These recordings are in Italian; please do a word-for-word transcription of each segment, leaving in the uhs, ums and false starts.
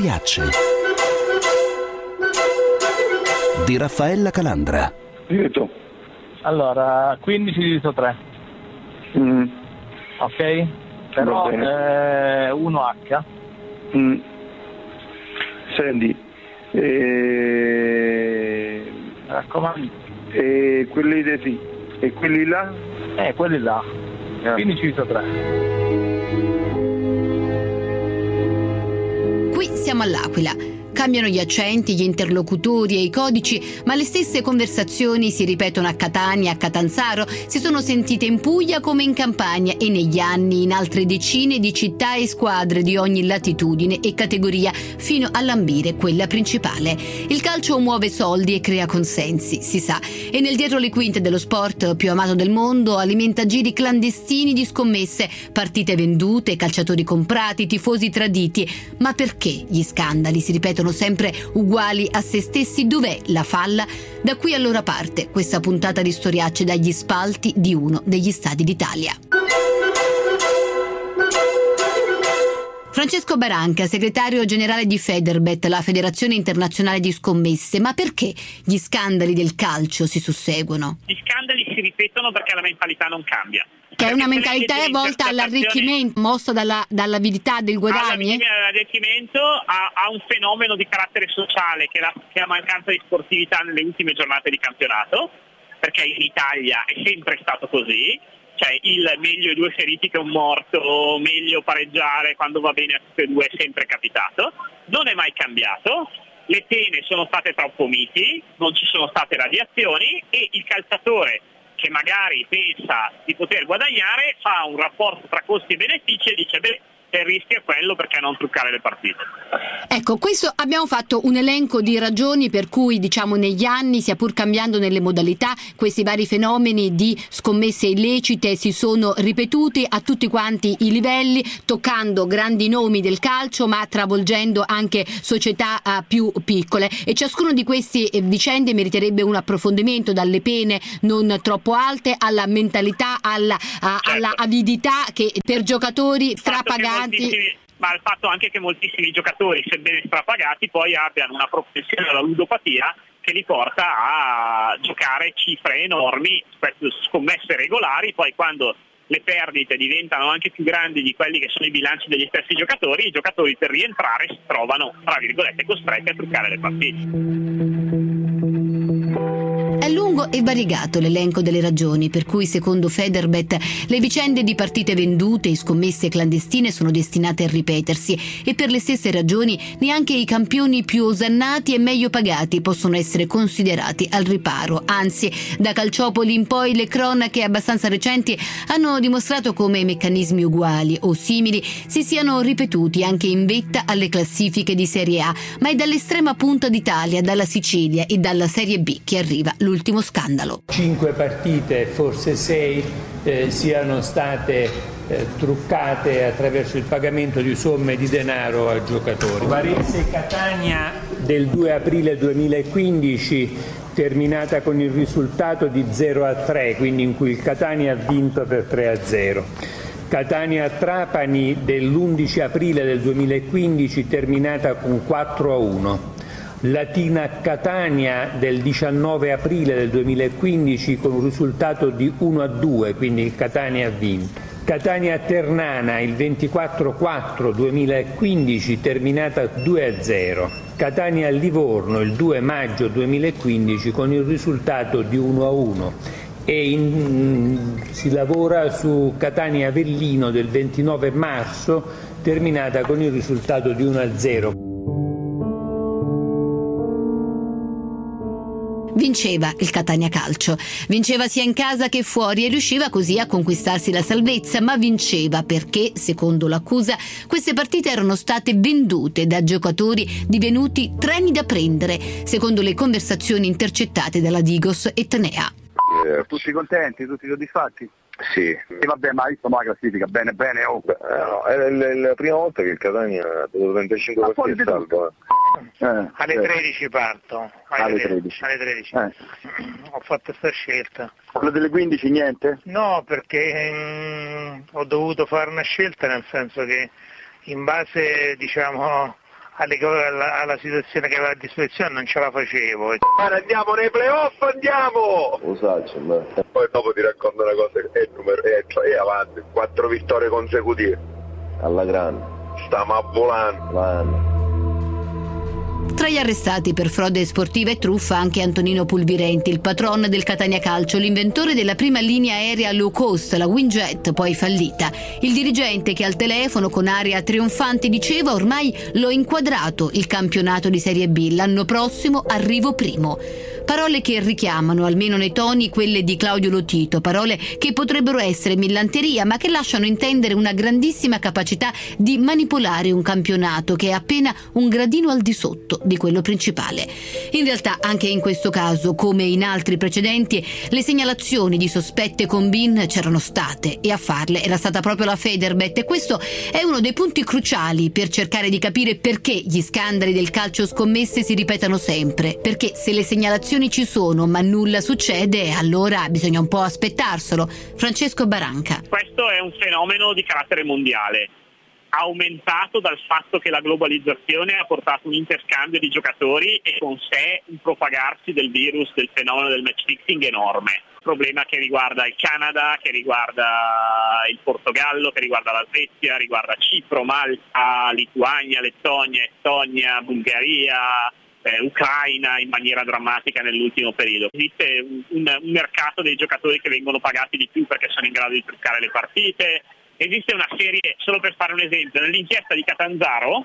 Storiacce di Raffaella Calandra. Lieto. Allora, quindici diviso tre. Mm. Ok? Però eh, uno H. Mm. Senti, eh, mi raccomando. E quelli di sì. E quelli là? Eh, quelli là. Ah. quindici diviso tre. Qui siamo all'Aquila. Cambiano gli accenti, gli interlocutori e i codici, ma le stesse conversazioni si ripetono a Catania e a Catanzaro, si sono sentite in Puglia come in Campania e negli anni in altre decine di città e squadre di ogni latitudine e categoria, fino a lambire quella principale. Il calcio muove soldi e crea consensi, si sa, e nel dietro le quinte dello sport più amato del mondo alimenta giri clandestini di scommesse, partite vendute, calciatori comprati, tifosi traditi. Ma perché gli scandali si ripetono sempre uguali a se stessi? Dov'è la falla? Da qui allora parte questa puntata di Storiacce dagli spalti di uno degli stadi d'Italia. Francesco Baranca, segretario generale di Federbet, la Federazione Internazionale di Scommesse. Ma perché gli scandali del calcio si susseguono? Gli scandali si ripetono perché la mentalità non cambia. Che è una mentalità volta all'arricchimento, mossa dalla, dall'avidità del guadagno? All'arricchimento a, a un fenomeno di carattere sociale che è la, che è la mancanza di sportività nelle ultime giornate di campionato, perché in Italia è sempre stato così, cioè il meglio i due feriti che un morto, meglio pareggiare quando va bene a tutti e due, è sempre capitato, non è mai cambiato. Le pene sono state troppo miti, non ci sono state radiazioni e il calciatore che magari pensa di poter guadagnare fa un rapporto tra costi e benefici e dice beh, se il rischio è quello, perché non truccare le partite? Ecco, questo abbiamo fatto un elenco di ragioni per cui, diciamo, negli anni, sia pur cambiando nelle modalità, questi vari fenomeni di scommesse illecite si sono ripetuti a tutti quanti i livelli, toccando grandi nomi del calcio ma travolgendo anche società uh, più piccole, e ciascuno di questi eh, vicende meriterebbe un approfondimento, dalle pene non troppo alte alla mentalità, alla, uh, certo. alla avidità che per giocatori strapagati. Ma il fatto anche che moltissimi giocatori, sebbene strapagati, poi abbiano una propensione alla ludopatia che li porta a giocare cifre enormi, scommesse regolari, poi quando le perdite diventano anche più grandi di quelli che sono i bilanci degli stessi giocatori, i giocatori per rientrare si trovano, tra virgolette, costretti a truccare le partite. È lungo e variegato l'elenco delle ragioni per cui, secondo Federbet, le vicende di partite vendute e scommesse clandestine sono destinate a ripetersi, e per le stesse ragioni neanche i campioni più osannati e meglio pagati possono essere considerati al riparo. Anzi, da Calciopoli in poi le cronache abbastanza recenti hanno dimostrato come meccanismi uguali o simili si siano ripetuti anche in vetta alle classifiche di Serie A, ma è dall'estrema punta d'Italia, dalla Sicilia e dalla Serie B che arriva l'ultimo scandalo. Cinque partite, forse sei, eh, siano state eh, truccate attraverso il pagamento di somme di denaro a giocatori. Varese Catania del due aprile duemilaquindici, terminata con il risultato di zero a tre, quindi in cui il Catania ha vinto per tre a zero. Catania Trapani dell'undici aprile del duemilaquindici, terminata con quattro a uno. Latina Catania del diciannove aprile del duemilaquindici con un risultato di uno a due, quindi il Catania ha vinto. Catania Ternana il ventiquattro quattro duemilaquindici, terminata due a zero. Catania Livorno il due maggio duemilaquindici con il risultato di uno a uno. E in, si lavora su Catania Avellino del ventinove marzo, terminata con il risultato di uno a zero. Vinceva il Catania Calcio, vinceva sia in casa che fuori e riusciva così a conquistarsi la salvezza, ma vinceva perché, secondo l'accusa, queste partite erano state vendute da giocatori divenuti treni da prendere, secondo le conversazioni intercettate dalla Digos e Tenea. Eh, tutti contenti, tutti soddisfatti? Sì. E vabbè, ma insomma la classifica, bene, bene. Oh. Beh, no, è la, la prima volta che il Catania ha dovuto trentacinque partite salvo. Eh, alle eh. tredici parto. Alle, alle tredici. tredici. Alle tredici. Eh. Ho fatto questa scelta. Quello delle quindici niente? No, perché mh, ho dovuto fare una scelta, nel senso che in base, diciamo, alle- alla, alla situazione che aveva a disposizione non ce la facevo. Ma andiamo nei playoff, andiamo! Lo so, ma... Poi dopo ti racconto una cosa, è, il numero, è, cioè, è avanti, quattro vittorie consecutive. Alla grande. Stiamo a volando. Tra gli arrestati per frode sportiva e truffa anche Antonino Pulvirenti, il patron del Catania Calcio, l'inventore della prima linea aerea low cost, la Winjet, poi fallita. Il dirigente che al telefono con aria trionfante diceva: ormai l'ho inquadrato il campionato di Serie B, l'anno prossimo arrivo primo. Parole che richiamano, almeno nei toni, quelle di Claudio Lotito, parole che potrebbero essere millanteria, ma che lasciano intendere una grandissima capacità di manipolare un campionato che è appena un gradino al di sotto di quello principale. In realtà, anche in questo caso, come in altri precedenti, le segnalazioni di sospette combin c'erano state, e a farle era stata proprio la Federbet, e questo è uno dei punti cruciali per cercare di capire perché gli scandali del calcio scommesse si ripetano sempre, perché se le segnalazioni ci sono ma nulla succede, allora bisogna un po' aspettarselo. Francesco Baranca. Questo è un fenomeno di carattere mondiale, aumentato dal fatto che la globalizzazione ha portato un interscambio di giocatori e con sé un propagarsi del virus, del fenomeno del match fixing enorme. Problema che riguarda il Canada, che riguarda il Portogallo, che riguarda la Svezia, riguarda Cipro, Malta, Lituania, Lettonia, Estonia, Bulgaria, Eh, Ucraina in maniera drammatica nell'ultimo periodo. Esiste un, un, un mercato dei giocatori che vengono pagati di più perché sono in grado di truccare le partite. Esiste una serie, solo per fare un esempio, nell'inchiesta di Catanzaro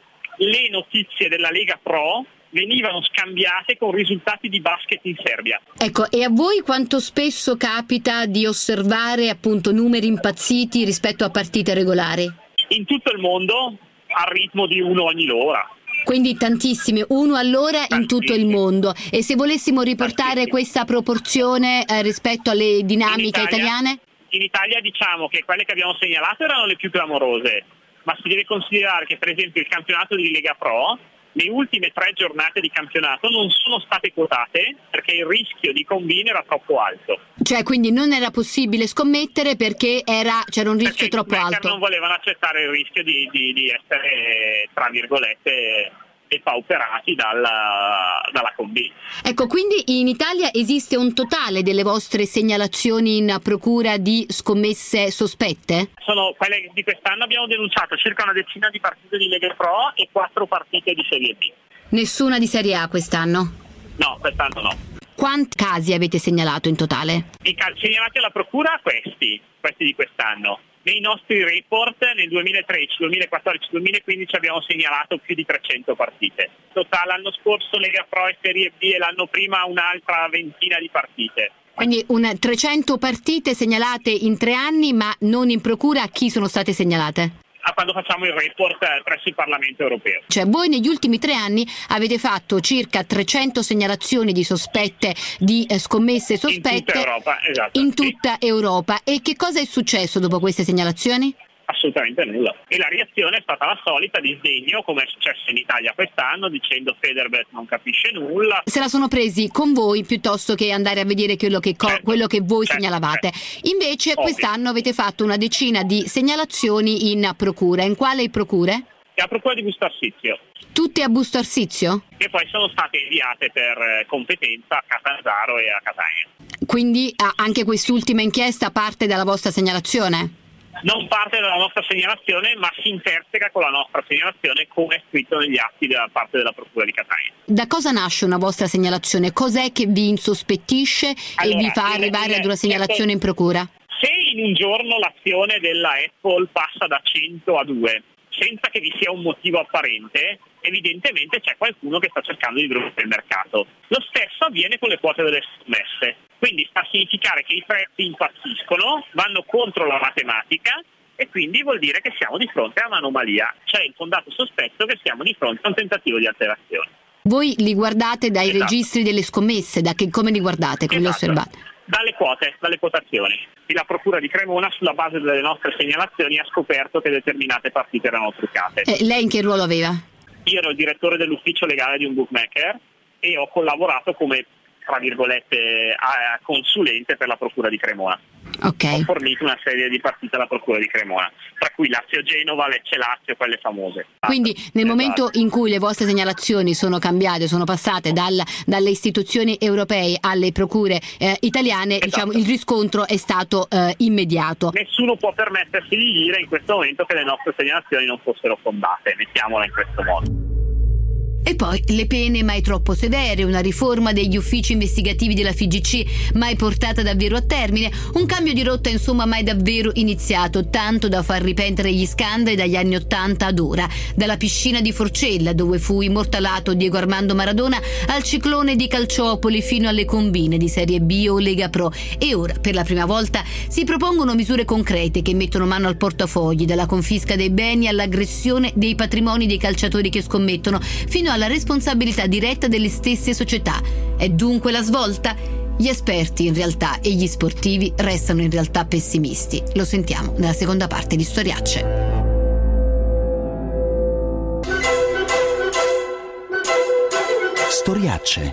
le notizie della Lega Pro venivano scambiate con risultati di basket in Serbia. Ecco, e a voi quanto spesso capita di osservare appunto numeri impazziti rispetto a partite regolari? In tutto il mondo al ritmo di uno ogni l'ora. Quindi tantissime, uno all'ora in tutto il mondo. E se volessimo riportare questa proporzione eh, rispetto alle dinamiche in Italia, italiane? In Italia diciamo che quelle che abbiamo segnalato erano le più clamorose, ma si deve considerare che per esempio il campionato di Lega Pro, le ultime tre giornate di campionato non sono state quotate perché il rischio di combin era troppo alto. Cioè quindi non era possibile scommettere perché era, c'era un rischio perché troppo alto. Non volevano accettare il rischio di, di, di essere, tra virgolette, depauperati dalla, dalla combin. Ecco, quindi in Italia esiste un totale delle vostre segnalazioni in procura di scommesse sospette? Sono quelle di quest'anno. Abbiamo denunciato circa una decina di partite di Lega Pro e quattro partite di Serie B. Nessuna di Serie A quest'anno? No, quest'anno no. Quanti casi avete segnalato in totale? I casi segnalati alla procura questi, questi di quest'anno. Nei nostri report nel duemilatredici, duemilaquattordici, duemilaquindici abbiamo segnalato più di trecento partite. Totale l'anno scorso Lega Pro e Serie B e l'anno prima un'altra ventina di partite. Quindi un trecento partite segnalate in tre anni, ma non in procura. A chi sono state segnalate? A quando facciamo il report presso il Parlamento europeo. Cioè voi negli ultimi tre anni avete fatto circa trecento segnalazioni di sospette, di eh, scommesse sospette in tutta Europa, esatto. In tutta sì. Europa. E che cosa è successo dopo queste segnalazioni? Assolutamente nulla. E la reazione è stata la solita, di sdegno, come è successo in Italia quest'anno, dicendo Federbet non capisce nulla. Se la sono presi con voi piuttosto che andare a vedere quello che, co- certo, quello che voi certo, segnalavate. certo. Invece Ovvio. Quest'anno avete fatto una decina di segnalazioni in procura. In quale procure? E a procura di Busto Arsizio. Tutte a Busto Arsizio? Che poi sono state inviate per competenza a Catanzaro e a Catania. Quindi anche quest'ultima inchiesta parte dalla vostra segnalazione? Non parte dalla nostra segnalazione, ma si interseca con la nostra segnalazione, come è scritto negli atti da parte della Procura di Catania. Da cosa nasce una vostra segnalazione? Cos'è che vi insospettisce allora, e vi fa arrivare ad una segnalazione in procura? Se in un giorno l'azione della Apple passa da cento a due, senza che vi sia un motivo apparente, evidentemente c'è qualcuno che sta cercando di rompere il mercato. Lo stesso avviene con le quote delle scommesse. Quindi sta a significare che i prezzi impazziscono, vanno contro la matematica e quindi vuol dire che siamo di fronte a un'anomalia. C'è il fondato sospetto che siamo di fronte a un tentativo di alterazione. Voi li guardate dai esatto. registri delle scommesse, da che, come li guardate, come esatto. li osservate? Dalle quote, dalle quotazioni. E la Procura di Cremona, sulla base delle nostre segnalazioni, ha scoperto che determinate partite erano truccate. Eh, lei in che ruolo aveva? Io ero il direttore dell'ufficio legale di un bookmaker e ho collaborato come, tra virgolette, consulente per la Procura di Cremona. Okay. Ho fornito una serie di partite alla Procura di Cremona, tra cui Lazio-Genova, Lecce-Lazio, quelle famose. Quindi nel esatto. momento in cui le vostre segnalazioni sono cambiate, sono passate dal, dalle istituzioni europee alle procure eh, italiane, esatto. diciamo il riscontro è stato eh, immediato. Nessuno può permettersi di dire in questo momento che le nostre segnalazioni non fossero fondate, mettiamola in questo modo. E poi le pene mai troppo severe, una riforma degli uffici investigativi della F I G C mai portata davvero a termine, un cambio di rotta insomma mai davvero iniziato, tanto da far ripetere gli scandali dagli anni ottanta ad ora, dalla piscina di Forcella dove fu immortalato Diego Armando Maradona al ciclone di Calciopoli fino alle combine di Serie B o Lega Pro. E ora per la prima volta si propongono misure concrete che mettono mano al portafogli, dalla confisca dei beni all'aggressione dei patrimoni dei calciatori che scommettono, fino alla responsabilità diretta delle stesse società. È dunque la svolta? Gli esperti in realtà e gli sportivi restano in realtà pessimisti. Lo sentiamo nella seconda parte di Storiacce. Storiacce.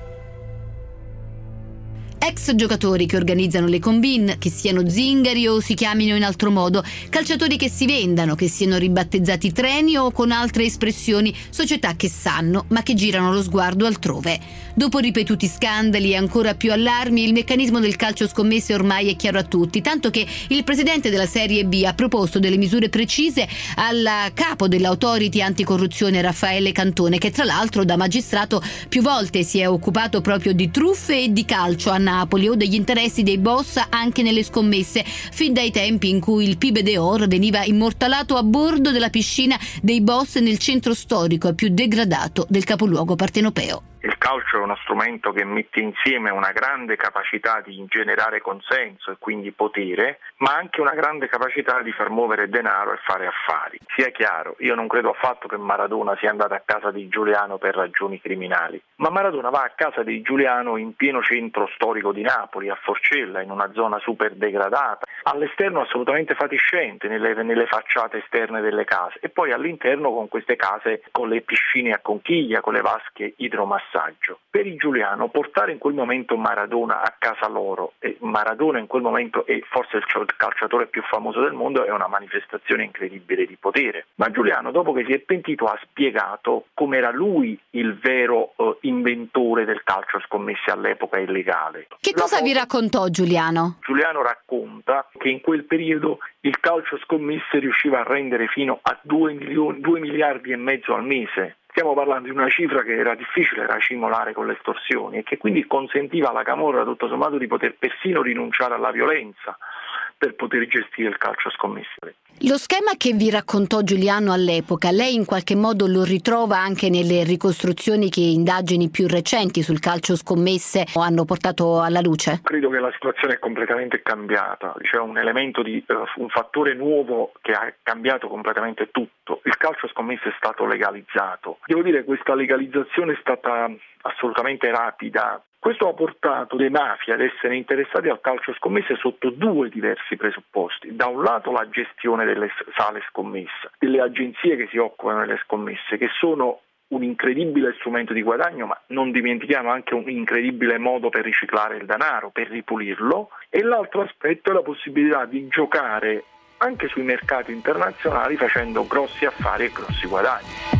Ex giocatori che organizzano le combine, che siano zingari o si chiamino in altro modo, calciatori che si vendano, che siano ribattezzati treni o con altre espressioni, società che sanno ma che girano lo sguardo altrove. Dopo ripetuti scandali e ancora più allarmi, il meccanismo del calcio scommesse ormai è chiaro a tutti, tanto che il presidente della Serie B ha proposto delle misure precise al capo dell'Autority Anticorruzione Raffaele Cantone, che tra l'altro da magistrato più volte si è occupato proprio di truffe e di calcio a Napoli o degli interessi dei boss anche nelle scommesse, fin dai tempi in cui il Pibe d'Or veniva immortalato a bordo della piscina dei boss nel centro storico più degradato del capoluogo partenopeo. Il calcio è uno strumento che mette insieme una grande capacità di generare consenso e quindi potere, ma anche una grande capacità di far muovere denaro e fare affari. Sia chiaro, io non credo affatto che Maradona sia andato a casa di Giuliano per ragioni criminali, ma Maradona va a casa di Giuliano in pieno centro storico di Napoli, a Forcella, in una zona super degradata, all'esterno assolutamente fatiscente, nelle, nelle facciate esterne delle case, e poi all'interno con queste case con le piscine a conchiglia, con le vasche idromassaggio. Per il Giuliano portare in quel momento Maradona a casa loro, e Maradona in quel momento è forse il calciatore più famoso del mondo, è una manifestazione incredibile di potere. Ma Giuliano, dopo che si è pentito, ha spiegato come era lui il vero uh, inventore del calcio scommesse all'epoca illegale. Che cosa vi raccontò Giuliano? Giuliano racconta che in quel periodo il calcio scommesse riusciva a rendere fino a due miliardi e mezzo al mese. Stiamo parlando di una cifra che era difficile racimolare con le estorsioni e che quindi consentiva alla camorra tutto sommato di poter persino rinunciare alla violenza per poter gestire il calcio scommesse. Lo schema che vi raccontò Giuliano all'epoca, lei in qualche modo lo ritrova anche nelle ricostruzioni che indagini più recenti sul calcio scommesse hanno portato alla luce? Credo che la situazione è completamente cambiata, c'è un elemento di uh, un fattore nuovo che ha cambiato completamente tutto. Il calcio scommesse è stato legalizzato. Devo dire che questa legalizzazione è stata assolutamente rapida. Questo ha portato le mafie ad essere interessati al calcio scommesse sotto due diversi presupposti. Da un lato la gestione delle sale scommesse, delle agenzie che si occupano delle scommesse, che sono un incredibile strumento di guadagno, ma non dimentichiamo anche un incredibile modo per riciclare il denaro, per ripulirlo. E l'altro aspetto è la possibilità di giocare anche sui mercati internazionali facendo grossi affari e grossi guadagni.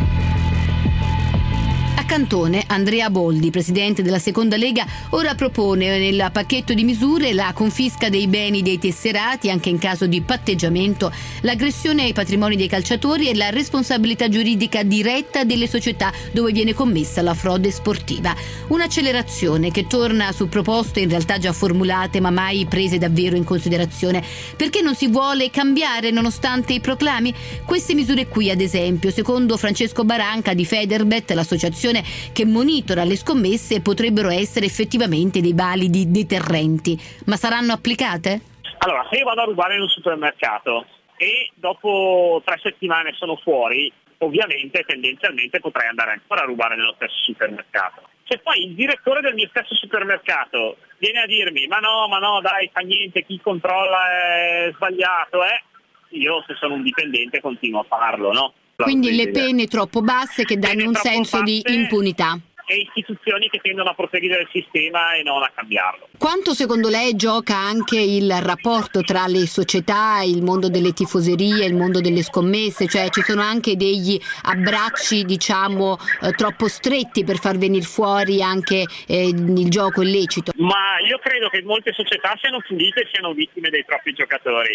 A Cantone, Andrea Boldi, presidente della Seconda Lega, ora propone nel pacchetto di misure la confisca dei beni dei tesserati anche in caso di patteggiamento, l'aggressione ai patrimoni dei calciatori e la responsabilità giuridica diretta delle società dove viene commessa la frode sportiva. Un'accelerazione che torna su proposte in realtà già formulate ma mai prese davvero in considerazione. Perché non si vuole cambiare nonostante i proclami? Queste misure qui, ad esempio, secondo Francesco Baranca di Federbet, l'associazione che monitora le scommesse, potrebbero essere effettivamente dei validi deterrenti, ma saranno applicate? Allora, se io vado a rubare in un supermercato e dopo tre settimane sono fuori, ovviamente tendenzialmente potrei andare ancora a rubare nello stesso supermercato. Se poi il direttore del mio stesso supermercato viene a dirmi ma no, ma no, dai, fa niente, chi controlla è sbagliato, eh? Io se sono un dipendente continuo a farlo, no? Quindi le pene troppo basse che danno un senso basse, di impunità. e istituzioni che tendono a proseguire il sistema e non a cambiarlo. Quanto secondo lei gioca anche il rapporto tra le società, il mondo delle tifoserie, il mondo delle scommesse? Cioè ci sono anche degli abbracci, diciamo, eh, troppo stretti per far venire fuori anche eh, il gioco illecito? Ma io credo che molte società siano pulite e siano vittime dei propri giocatori.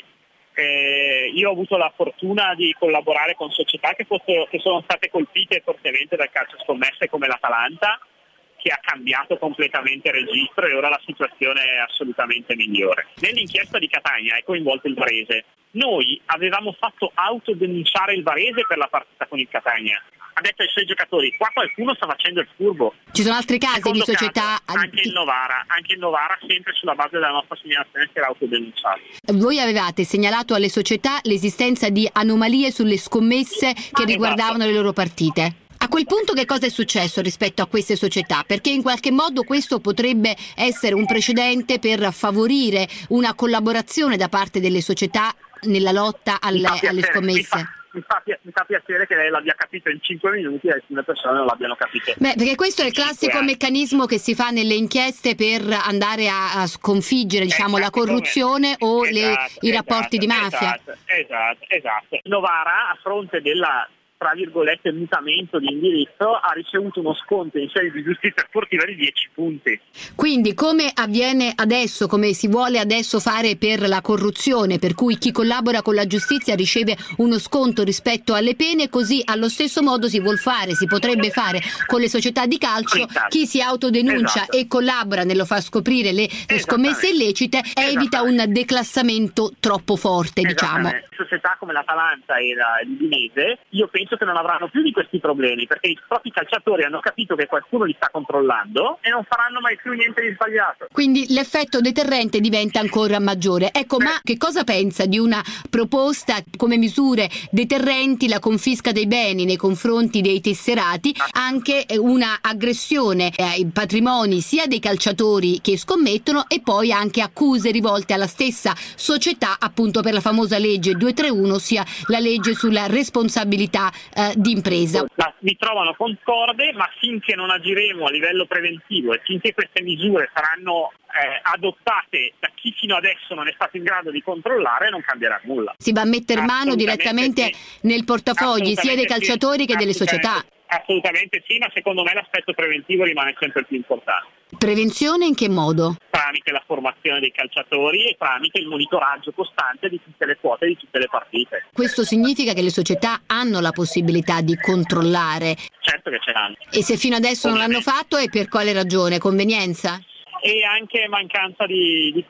Eh, io ho avuto la fortuna di collaborare con società che, fosse, che sono state colpite fortemente dal calcio scommesse come l'Atalanta, che ha cambiato completamente il registro e ora la situazione è assolutamente migliore. Nell'inchiesta di Catania è coinvolto il Varese. Noi avevamo fatto autodenunciare il Varese per la partita con il Catania. Ha detto ai suoi giocatori: qua qualcuno sta facendo il furbo. Ci sono altri casi Secondo di società? Caso, anche il Novara, anche il Novara sempre sulla base della nostra segnalazione si era autodenunciato. Voi avevate segnalato alle società l'esistenza di anomalie sulle scommesse che riguardavano esatto. le loro partite. A quel punto che cosa è successo rispetto a queste società? Perché in qualche modo questo potrebbe essere un precedente per favorire una collaborazione da parte delle società nella lotta alle, piacere, alle scommesse. Mi fa, mi, fa, mi fa piacere che lei l'abbia capito in cinque minuti e alcune persone non l'abbiano capito. Beh, perché questo è il classico meccanismo che si fa nelle inchieste per andare a, a sconfiggere, diciamo, esatto, la corruzione o esatto, le, i rapporti esatto, di mafia. Esatto, esatto, esatto. Novara, a fronte della, tra virgolette, mutamento di indirizzo, ha ricevuto uno sconto in sede di giustizia sportiva di dieci punti. Quindi come avviene adesso, come si vuole adesso fare per la corruzione, per cui chi collabora con la giustizia riceve uno sconto rispetto alle pene, così allo stesso modo si vuol fare, si potrebbe fare con le società di calcio. Chi si autodenuncia esatto. e collabora nello far scoprire le scommesse illecite evita un declassamento troppo forte, diciamo. Società come l'Atalanta e la l'Udinese, io penso che non avranno più di questi problemi, perché i propri calciatori hanno capito che qualcuno li sta controllando e non faranno mai più niente di sbagliato. Quindi l'effetto deterrente diventa ancora maggiore. Ecco, ma che cosa pensa di una proposta come misure deterrenti, la confisca dei beni nei confronti dei tesserati, anche una aggressione ai patrimoni sia dei calciatori che scommettono e poi anche accuse rivolte alla stessa società, appunto per la famosa legge duecentotrentuno, ossia la legge sulla responsabilità eh, di impresa. La, mi trovano concorde, ma finché non agiremo a livello preventivo e finché queste misure saranno eh, adottate da chi fino adesso non è stato in grado di controllare, non cambierà nulla. Si va a mettere mano direttamente sì. nel portafogli sia dei calciatori sì. che delle società. Assolutamente sì, ma secondo me l'aspetto preventivo rimane sempre più importante. Prevenzione in che modo? Tramite la formazione dei calciatori e tramite il monitoraggio costante di tutte le quote di tutte le partite. Questo significa che le società hanno la possibilità di controllare. Certo che ce l'hanno. E se fino adesso non l'hanno fatto, è per quale ragione? Convenienza? E anche mancanza di, di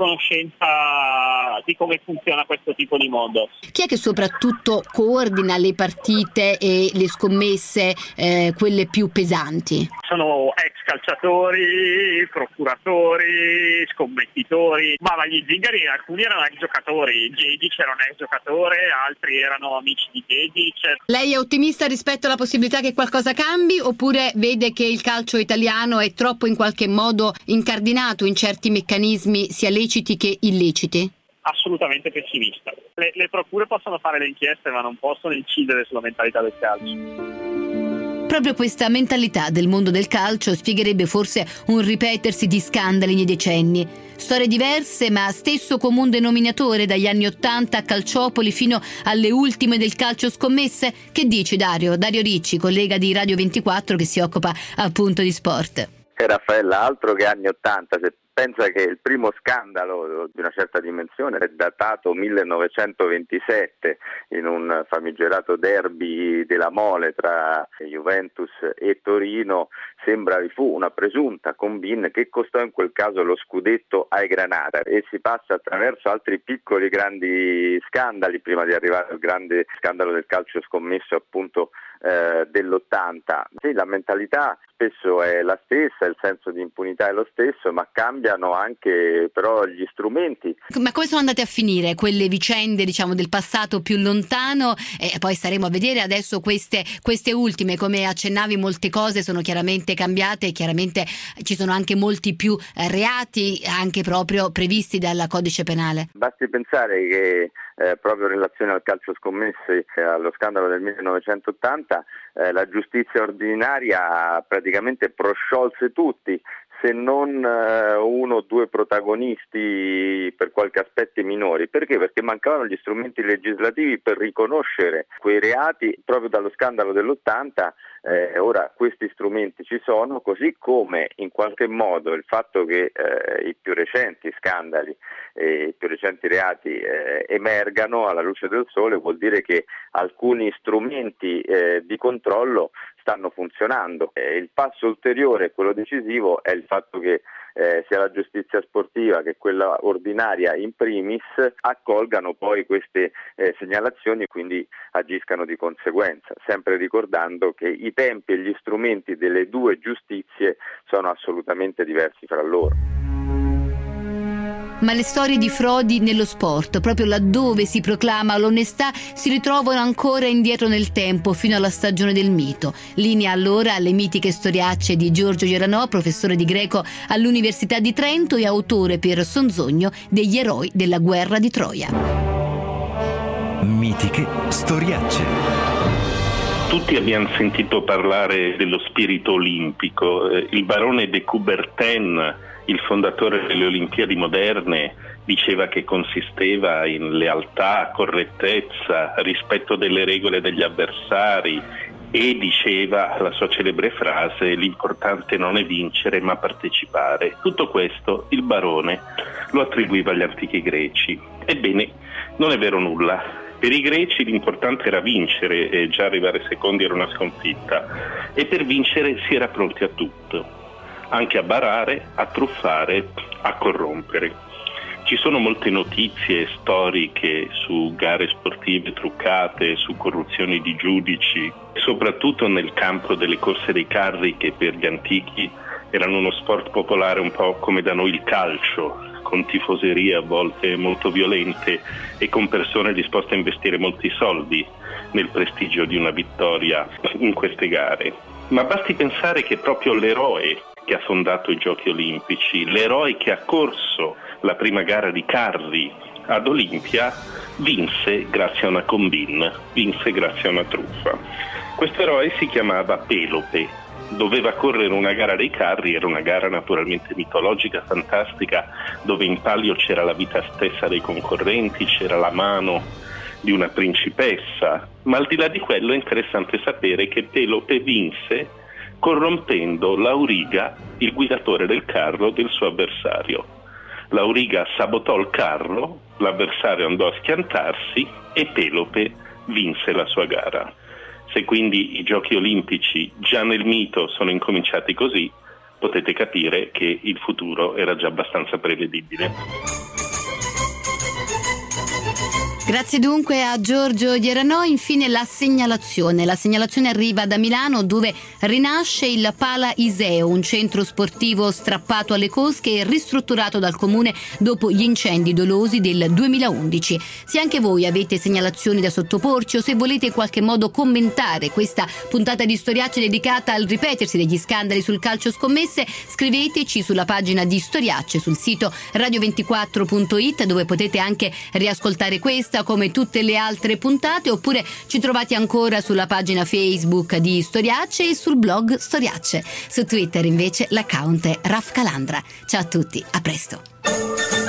conoscenza di come funziona questo tipo di mondo. Chi è che soprattutto coordina le partite e le scommesse, eh, quelle più pesanti? Sono ex calciatori, procuratori, scommettitori, ma gli zingari alcuni erano ex giocatori, Dedic era un ex giocatore, altri erano amici di Dedic. Lei è ottimista rispetto alla possibilità che qualcosa cambi oppure vede che il calcio italiano è troppo in qualche modo incardinato in certi meccanismi sia leciti che illeciti? Assolutamente pessimista. Le, le procure possono fare le inchieste ma non possono incidere sulla mentalità del calcio. Proprio questa mentalità del mondo del calcio spiegherebbe forse un ripetersi di scandali nei decenni. Storie diverse ma stesso comune denominatore dagli anni Ottanta a Calciopoli fino alle ultime del calcio scommesse. Che dici Dario? Dario Ricci, collega di Radio ventiquattro che si occupa appunto di sport. E Raffaella, altro che anni Ottanta, se pensa che il primo scandalo di una certa dimensione è datato millenovecentoventisette in un famigerato derby della Mole tra Juventus e Torino, sembra vi fu una presunta combine che costò in quel caso lo scudetto ai Granata e si passa attraverso altri piccoli grandi scandali prima di arrivare al grande scandalo del calcio scommesso appunto eh, dell'ottanta. Sì, la mentalità spesso è la stessa, il senso di impunità è lo stesso, ma cambiano anche però gli strumenti. Ma come sono andate a finire quelle vicende, diciamo, del passato più lontano? E poi staremo a vedere adesso queste, queste ultime, come accennavi, molte cose sono chiaramente cambiate e chiaramente ci sono anche molti più reati anche proprio previsti dal codice penale. Basti pensare che eh, proprio in relazione al calcio scommesse, eh, allo scandalo del millenovecentottanta, eh, la giustizia ordinaria praticamente prosciolse tutti, se non eh, uno o due protagonisti per qualche aspetti minori. Perché? Perché mancavano gli strumenti legislativi per riconoscere quei reati. Proprio dallo scandalo dell'ottanta eh, ora questi strumenti ci sono, così come in qualche modo il fatto che eh, i più recenti scandali e i più recenti reati eh, emergano alla luce del sole vuol dire che alcuni strumenti eh, di controllo stanno funzionando. Eh, il passo ulteriore, quello decisivo, è il fatto che eh, sia la giustizia sportiva che quella ordinaria in primis accolgano poi queste eh, segnalazioni e quindi agiscano di conseguenza, sempre ricordando che i tempi e gli strumenti delle due giustizie sono assolutamente diversi fra loro. Ma le storie di frodi nello sport, proprio laddove si proclama l'onestà, si ritrovano ancora indietro nel tempo, fino alla stagione del mito. Linea allora alle mitiche storiacce di Giorgio Geranò, professore di greco all'Università di Trento e autore per Sonzogno degli eroi della guerra di Troia. Mitiche storiacce. Tutti abbiamo sentito parlare dello spirito olimpico. Il barone de Coubertin, il fondatore delle Olimpiadi moderne, diceva che consisteva in lealtà, correttezza, rispetto delle regole degli avversari e diceva la sua celebre frase: l'importante non è vincere ma partecipare. Tutto questo il barone lo attribuiva agli antichi greci. Ebbene, non è vero nulla. Per i greci l'importante era vincere e già arrivare secondi era una sconfitta, e per vincere si era pronti a tutto, anche a barare, a truffare, a corrompere. Ci sono molte notizie storiche su gare sportive truccate, su corruzioni di giudici, soprattutto nel campo delle corse dei carri, che per gli antichi erano uno sport popolare un po' come da noi il calcio, con tifoserie a volte molto violente e con persone disposte a investire molti soldi nel prestigio di una vittoria in queste gare. Ma basti pensare che proprio l'eroe che ha fondato i Giochi Olimpici, l'eroe che ha corso la prima gara di carri ad Olimpia, vinse grazie a una combine, vinse grazie a una truffa. Questo eroe si chiamava Pelope. Doveva correre una gara dei carri, era una gara naturalmente mitologica, fantastica, dove in palio c'era la vita stessa dei concorrenti, c'era la mano di una principessa, ma al di là di quello è interessante sapere che Pelope vinse corrompendo Lauriga, il guidatore del carro del suo avversario. Lauriga sabotò il carro, l'avversario andò a schiantarsi e Pelope vinse la sua gara. Se quindi i Giochi Olimpici già nel mito sono incominciati così, potete capire che il futuro era già abbastanza prevedibile. Grazie dunque a Giorgio Geranò. Infine la segnalazione. La segnalazione arriva da Milano, dove rinasce il Pala Iseo, un centro sportivo strappato alle cosche e ristrutturato dal comune dopo gli incendi dolosi del duemilaundici. Se anche voi avete segnalazioni da sottoporci o se volete in qualche modo commentare questa puntata di Storiacce dedicata al ripetersi degli scandali sul calcio scommesse, scriveteci sulla pagina di Storiacce sul sito radio ventiquattro punto it, dove potete anche riascoltare questa come tutte le altre puntate, oppure ci trovate ancora sulla pagina Facebook di Storiacce e sul blog Storiacce. Su Twitter invece l'account è Raf Calandra. Ciao a tutti, a presto.